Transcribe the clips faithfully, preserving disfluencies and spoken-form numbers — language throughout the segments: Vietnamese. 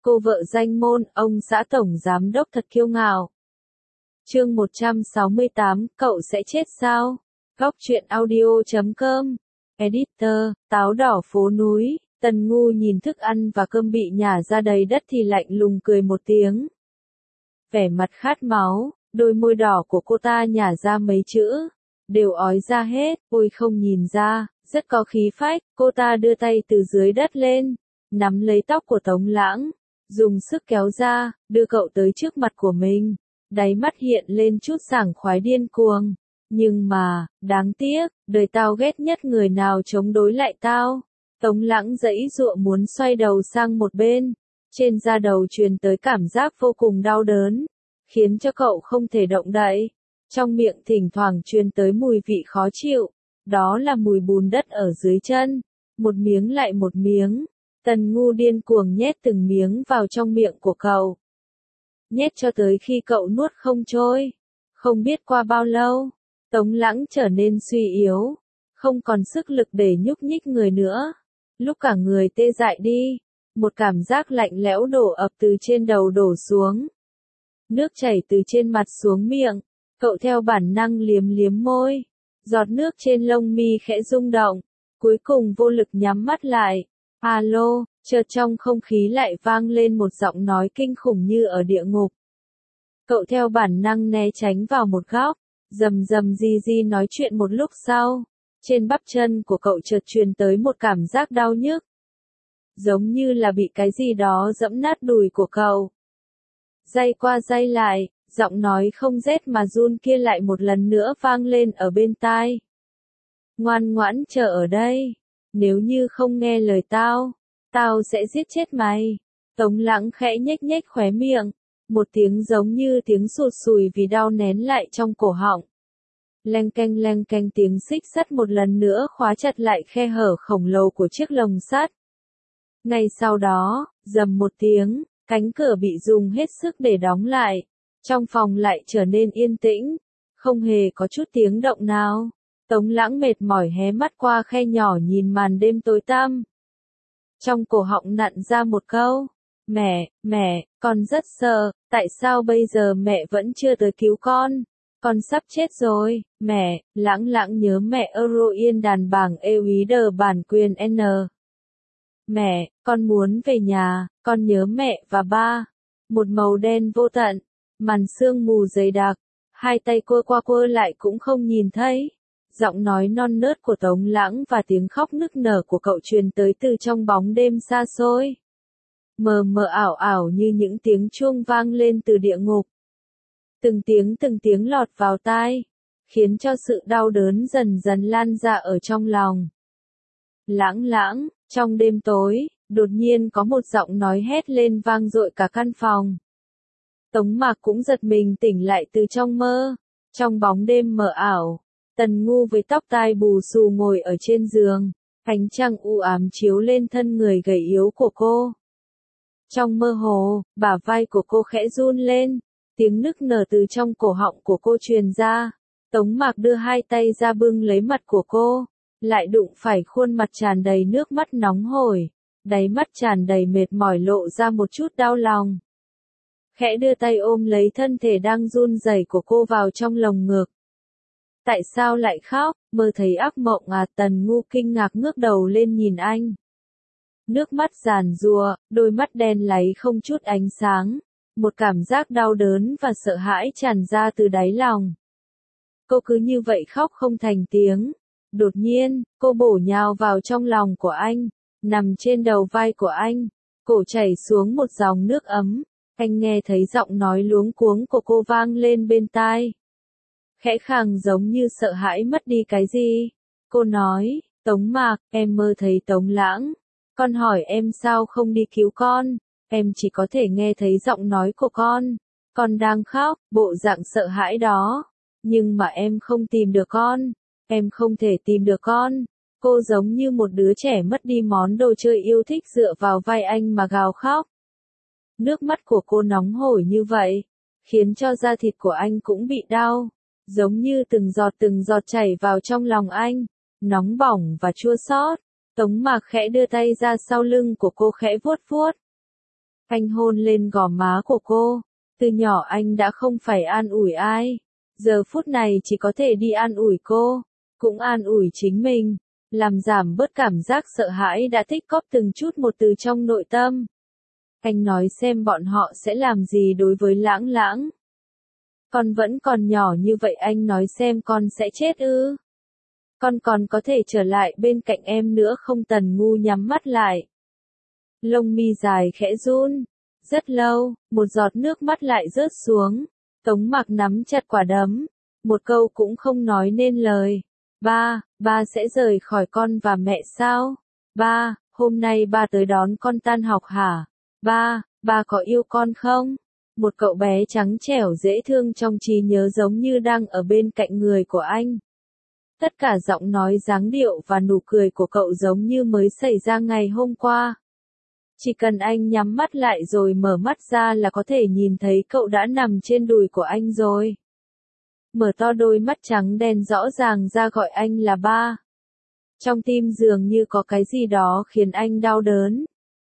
cô vợ danh môn, ông xã tổng giám đốc thật kiêu ngạo. Chương một trăm sáu mươi tám, cậu sẽ chết sao? Góc truyện audio chấm com. Editor, táo đỏ phố núi. Tần Ngu nhìn thức ăn và cơm bị nhả ra đầy đất thì lạnh lùng cười một tiếng. Vẻ mặt khát máu, đôi môi đỏ của cô ta nhả ra mấy chữ, đều ói ra hết. Ôi không nhìn ra, rất có khí phách. Cô ta đưa tay từ dưới đất lên, nắm lấy tóc của Tống Lãng, dùng sức kéo ra, đưa cậu tới trước mặt của mình. Đáy mắt hiện lên chút sảng khoái điên cuồng. Nhưng mà, đáng tiếc, đời tao ghét nhất người nào chống đối lại tao. Tống Lãng giãy giụa muốn xoay đầu sang một bên. Trên da đầu truyền tới cảm giác vô cùng đau đớn, khiến cho cậu không thể động đậy. Trong miệng thỉnh thoảng truyền tới mùi vị khó chịu. Đó là mùi bùn đất ở dưới chân. Một miếng lại một miếng. Tần Ngu điên cuồng nhét từng miếng vào trong miệng của cậu. Nhét cho tới khi cậu nuốt không trôi. Không biết qua bao lâu, Tống Lãng trở nên suy yếu, không còn sức lực để nhúc nhích người nữa. Lúc cả người tê dại đi, một cảm giác lạnh lẽo đổ ập từ trên đầu đổ xuống. Nước chảy từ trên mặt xuống miệng, cậu theo bản năng liếm liếm môi. Giọt nước trên lông mi khẽ rung động, cuối cùng vô lực nhắm mắt lại. Alo, chợt trong không khí lại vang lên một giọng nói kinh khủng như ở địa ngục. Cậu theo bản năng né tránh vào một góc, rầm rầm ri ri nói chuyện một lúc sau. Trên bắp chân của cậu chợt truyền tới một cảm giác đau nhức. Giống như là bị cái gì đó giẫm nát đùi của cậu. Day qua day lại, giọng nói không rét mà run kia lại một lần nữa vang lên ở bên tai. Ngoan ngoãn chờ ở đây. Nếu như không nghe lời tao, tao sẽ giết chết mày. Tống Lãng khẽ nhếch nhếch khóe miệng. Một tiếng giống như tiếng sụt sùi vì đau nén lại trong cổ họng. Leng keng leng keng tiếng xích sắt một lần nữa khóa chặt lại khe hở khổng lồ của chiếc lồng sắt. Ngay sau đó, rầm một tiếng, cánh cửa bị dùng hết sức để đóng lại. Trong phòng lại trở nên yên tĩnh, không hề có chút tiếng động nào. Tống Lãng mệt mỏi hé mắt qua khe nhỏ nhìn màn đêm tối tăm. Trong cổ họng nặn ra một câu. Mẹ, mẹ, con rất sợ, tại sao bây giờ mẹ vẫn chưa tới cứu con? Con sắp chết rồi, mẹ. Lãng Lãng nhớ mẹ Euro yên đàn bảng Euider bản quyền N. Mẹ, con muốn về nhà, con nhớ mẹ và ba. Một màu đen vô tận, màn sương mù dày đặc, hai tay quơ qua quơ lại cũng không nhìn thấy. Giọng nói non nớt của Tống Lãng và tiếng khóc nức nở của cậu truyền tới từ trong bóng đêm xa xôi. Mờ mờ ảo ảo như những tiếng chuông vang lên từ địa ngục. Từng tiếng từng tiếng lọt vào tai, khiến cho sự đau đớn dần dần lan ra ở trong lòng. Lãng Lãng, trong đêm tối, đột nhiên có một giọng nói hét lên vang dội cả căn phòng. Tống Mạc cũng giật mình tỉnh lại từ trong mơ. Trong bóng đêm mờ ảo, Tần Ngu với tóc tai bù xù ngồi ở trên giường, ánh trăng u ám chiếu lên thân người gầy yếu của cô. Trong mơ hồ, bả vai của cô khẽ run lên, tiếng nức nở từ trong cổ họng của cô truyền ra. Tống Mạc đưa hai tay ra bưng lấy mặt của cô, lại đụng phải khuôn mặt tràn đầy nước mắt nóng hổi, đáy mắt tràn đầy mệt mỏi lộ ra một chút đau lòng. Khẽ đưa tay ôm lấy thân thể đang run rẩy của cô vào trong lồng ngực. Tại sao lại khóc? Mơ thấy ác mộng à? Tần Ngu kinh ngạc ngước đầu lên nhìn anh. Nước mắt giàn giụa, đôi mắt đen láy không chút ánh sáng. Một cảm giác đau đớn và sợ hãi tràn ra từ đáy lòng. Cô cứ như vậy khóc không thành tiếng. Đột nhiên, cô bổ nhào vào trong lòng của anh, nằm trên đầu vai của anh, cổ chảy xuống một dòng nước ấm. Anh nghe thấy giọng nói luống cuống của cô vang lên bên tai. Khẽ khàng giống như sợ hãi mất đi cái gì. Cô nói, Tống Mạc, em mơ thấy Tống Lãng. Con hỏi em sao không đi cứu con. Em chỉ có thể nghe thấy giọng nói của con. Con đang khóc, bộ dạng sợ hãi đó. Nhưng mà em không tìm được con. Em không thể tìm được con. Cô giống như một đứa trẻ mất đi món đồ chơi yêu thích dựa vào vai anh mà gào khóc. Nước mắt của cô nóng hổi như vậy, khiến cho da thịt của anh cũng bị đau. Giống như từng giọt từng giọt chảy vào trong lòng anh, nóng bỏng và chua xót. Tống Mạc khẽ đưa tay ra sau lưng của cô khẽ vuốt vuốt. Anh hôn lên gò má của cô. Từ nhỏ anh đã không phải an ủi ai. Giờ phút này chỉ có thể đi an ủi cô. Cũng an ủi chính mình. Làm giảm bớt cảm giác sợ hãi đã tích cóp từng chút một từ trong nội tâm. Anh nói xem bọn họ sẽ làm gì đối với Lãng Lãng. Con vẫn còn nhỏ như vậy, anh nói xem con sẽ chết ư? Con còn có thể trở lại bên cạnh em nữa không? Tần Ngu nhắm mắt lại. Lông mi dài khẽ run. Rất lâu, một giọt nước mắt lại rớt xuống. Tống Mặc nắm chặt quả đấm. Một câu cũng không nói nên lời. Ba, ba sẽ rời khỏi con và mẹ sao? Ba, hôm nay ba tới đón con tan học hả? Ba, ba có yêu con không? Một cậu bé trắng trẻo dễ thương trong trí nhớ giống như đang ở bên cạnh người của anh. Tất cả giọng nói, dáng điệu và nụ cười của cậu giống như mới xảy ra ngày hôm qua. Chỉ cần anh nhắm mắt lại rồi mở mắt ra là có thể nhìn thấy cậu đã nằm trên đùi của anh rồi. Mở to đôi mắt trắng đen rõ ràng ra gọi anh là ba. Trong tim dường như có cái gì đó khiến anh đau đớn.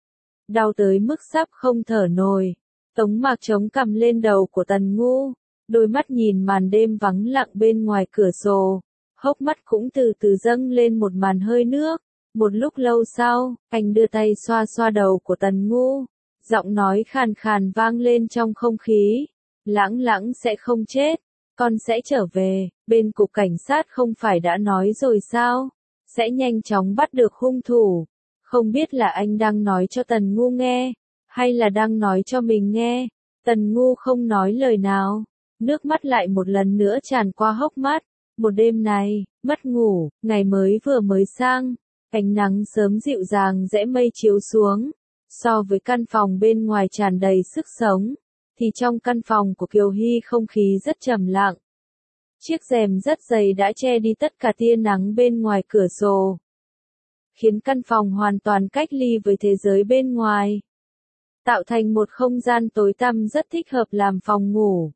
Đau tới mức sắp không thở nổi. Tống Mạc chống cằm lên đầu của Tần Ngu. Đôi mắt nhìn màn đêm vắng lặng bên ngoài cửa sổ. Hốc mắt cũng từ từ dâng lên một màn hơi nước. Một lúc lâu sau, anh đưa tay xoa xoa đầu của Tần Ngu. Giọng nói khàn khàn vang lên trong không khí. Lãng Lãng sẽ không chết. Con sẽ trở về. Bên cục cảnh sát không phải đã nói rồi sao? Sẽ nhanh chóng bắt được hung thủ. Không biết là anh đang nói cho Tần Ngu nghe, hay là đang nói cho mình nghe. Tần Ngu không nói lời nào. Nước mắt lại một lần nữa tràn qua hốc mắt. Một đêm này, mất ngủ, ngày mới vừa mới sang. Ánh nắng sớm dịu dàng rẽ mây chiếu xuống. So với căn phòng bên ngoài tràn đầy sức sống, thì trong căn phòng của Kiều Hy không khí rất trầm lặng. Chiếc rèm rất dày đã che đi tất cả tia nắng bên ngoài cửa sổ, khiến căn phòng hoàn toàn cách ly với thế giới bên ngoài, tạo thành một không gian tối tăm rất thích hợp làm phòng ngủ.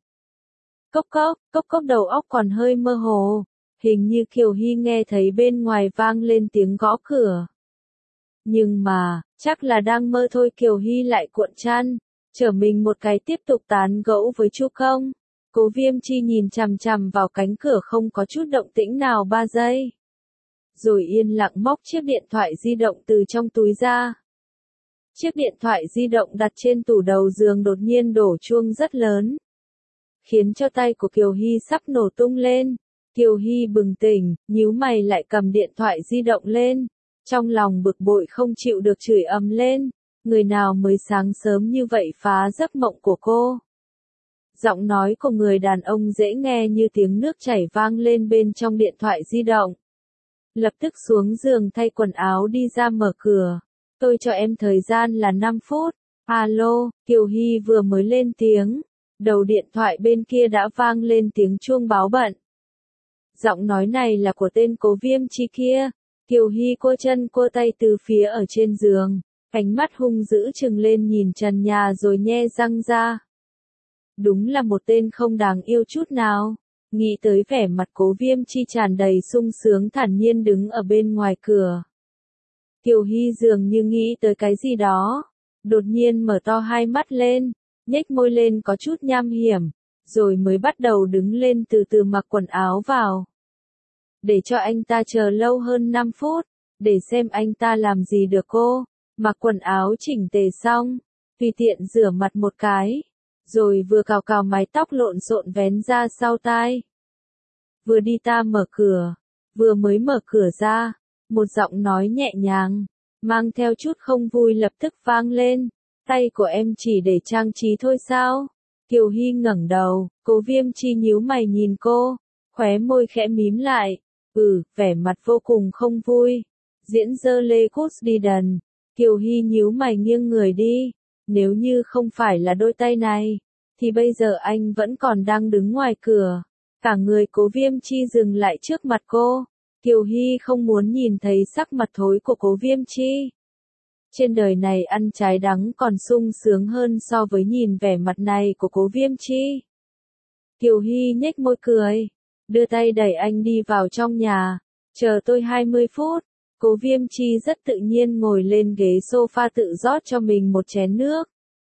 Cốc cốc, cốc cốc, đầu óc còn hơi mơ hồ, hình như Kiều Hy nghe thấy bên ngoài vang lên tiếng gõ cửa. Nhưng mà, chắc là đang mơ thôi. Kiều Hy lại cuộn chăn, trở mình một cái tiếp tục tán gẫu với Chu Công. Cố Viêm Chi nhìn chằm chằm vào cánh cửa không có chút động tĩnh nào ba giây. Rồi yên lặng móc chiếc điện thoại di động từ trong túi ra. Chiếc điện thoại di động đặt trên tủ đầu giường đột nhiên đổ chuông rất lớn, khiến cho tay của Kiều Hy sắp nổ tung lên. Kiều Hy bừng tỉnh, nhíu mày lại cầm điện thoại di động lên. Trong lòng bực bội không chịu được chửi ầm lên. Người nào mới sáng sớm như vậy phá giấc mộng của cô? Giọng nói của người đàn ông dễ nghe như tiếng nước chảy vang lên bên trong điện thoại di động. Lập tức xuống giường thay quần áo đi ra mở cửa. Tôi cho em thời gian là năm phút. Alo, Kiều Hy vừa mới lên tiếng. Đầu điện thoại bên kia đã vang lên tiếng chuông báo bận. Giọng nói này là của tên Cố Viêm Chi kia. Kiều Hy cua chân cua tay từ phía ở trên giường. Ánh mắt hung dữ trừng lên nhìn trần nhà rồi nhe răng ra. Đúng là một tên không đáng yêu chút nào. Nghĩ tới vẻ mặt Cố Viêm Chi tràn đầy sung sướng thản nhiên đứng ở bên ngoài cửa. Kiều Hy dường như nghĩ tới cái gì đó. Đột nhiên mở to hai mắt lên, nhếch môi lên có chút nham hiểm, rồi mới bắt đầu đứng lên từ từ mặc quần áo vào. Để cho anh ta chờ lâu hơn năm phút, để xem anh ta làm gì được cô. Mặc quần áo chỉnh tề xong, tùy tiện rửa mặt một cái, rồi vừa cào cào mái tóc lộn xộn vén ra sau tai. Vừa đi ta mở cửa, vừa mới mở cửa ra, một giọng nói nhẹ nhàng, mang theo chút không vui lập tức vang lên. Tay của em chỉ để trang trí thôi sao? Kiều Hy ngẩng đầu, Cố Viêm Chi nhíu mày nhìn cô, khóe môi khẽ mím lại. Ừ, vẻ mặt vô cùng không vui. Diễn dơ Lê Cút đi đần. Kiều Hy nhíu mày nghiêng người đi. Nếu như không phải là đôi tay này, thì bây giờ anh vẫn còn đang đứng ngoài cửa. Cả người Cố Viêm Chi dừng lại trước mặt cô. Kiều Hy không muốn nhìn thấy sắc mặt thối của Cố Viêm Chi. Trên đời này ăn trái đắng còn sung sướng hơn so với nhìn vẻ mặt này của Cố Viêm Chi. Kiều Hy nhếch môi cười, đưa tay đẩy anh đi vào trong nhà. Chờ tôi hai mươi phút. Cố Viêm Chi rất tự nhiên ngồi lên ghế sofa tự rót cho mình một chén nước.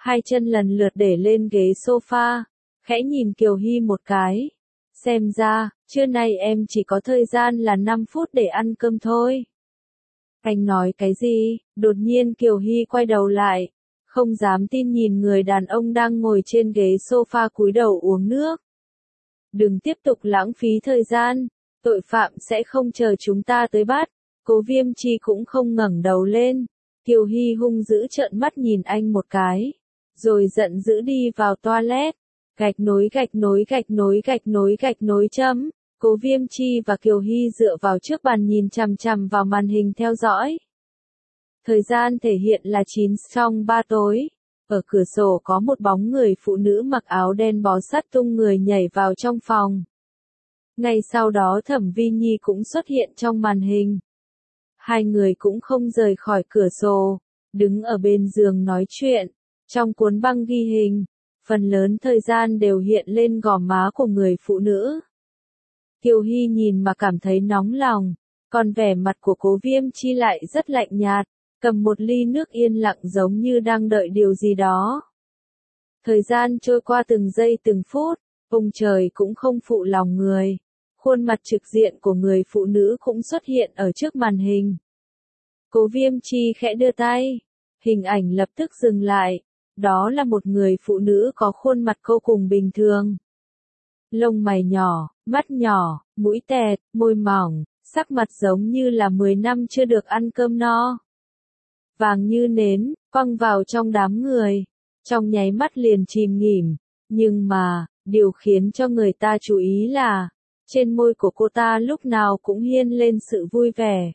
hai chân lần lượt để lên ghế sofa, khẽ nhìn Kiều Hy một cái. Xem ra, trưa nay em chỉ có thời gian là năm phút để ăn cơm thôi. Anh nói cái gì? Đột nhiên Kiều Hy quay đầu lại, không dám tin nhìn người đàn ông đang ngồi trên ghế sofa cúi đầu uống nước. Đừng tiếp tục lãng phí thời gian, tội phạm sẽ không chờ chúng ta tới bắt. Cố Viêm Chi cũng không ngẩng đầu lên. Kiều Hy hung dữ trợn mắt nhìn anh một cái, rồi giận dữ đi vào toilet. Gạch nối gạch nối gạch nối gạch nối gạch nối chấm. Cố Viêm Chi và Kiều Hy dựa vào trước bàn nhìn chằm chằm vào màn hình theo dõi. Thời gian thể hiện là chín trong ba tối. Ở cửa sổ có một bóng người phụ nữ mặc áo đen bó sát tung người nhảy vào trong phòng. Ngay sau đó Thẩm Vi Nhi cũng xuất hiện trong màn hình. Hai người cũng không rời khỏi cửa sổ, đứng ở bên giường nói chuyện. Trong cuốn băng ghi hình, phần lớn thời gian đều hiện lên gò má của người phụ nữ. Kiều Hy nhìn mà cảm thấy nóng lòng, còn vẻ mặt của Cố Viêm Chi lại rất lạnh nhạt, cầm một ly nước yên lặng giống như đang đợi điều gì đó. Thời gian trôi qua từng giây từng phút, ông trời cũng không phụ lòng người. Khuôn mặt trực diện của người phụ nữ cũng xuất hiện ở trước màn hình. Cố Viêm Chi khẽ đưa tay, hình ảnh lập tức dừng lại. Đó là một người phụ nữ có khuôn mặt vô cùng bình thường. Lông mày nhỏ, mắt nhỏ, mũi tẹt, môi mỏng, sắc mặt giống như là mười năm chưa được ăn cơm no. Vàng như nến, quăng vào trong đám người, trong nháy mắt liền chìm nghỉm. Nhưng mà, điều khiến cho người ta chú ý là, trên môi của cô ta lúc nào cũng hiên lên sự vui vẻ.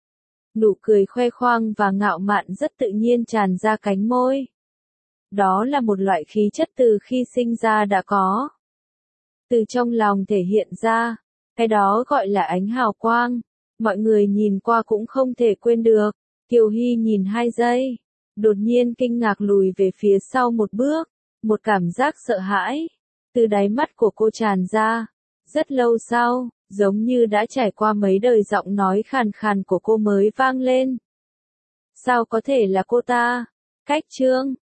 Nụ cười khoe khoang và ngạo mạn rất tự nhiên tràn ra cánh môi. Đó là một loại khí chất từ khi sinh ra đã có. Từ trong lòng thể hiện ra, cái đó gọi là ánh hào quang. Mọi người nhìn qua cũng không thể quên được. Kiều Hy nhìn hai giây, đột nhiên kinh ngạc lùi về phía sau một bước, một cảm giác sợ hãi từ đáy mắt của cô tràn ra. Rất lâu sau, giống như đã trải qua mấy đời, giọng nói khàn khàn của cô mới vang lên. Sao có thể là cô ta? Cách Trương,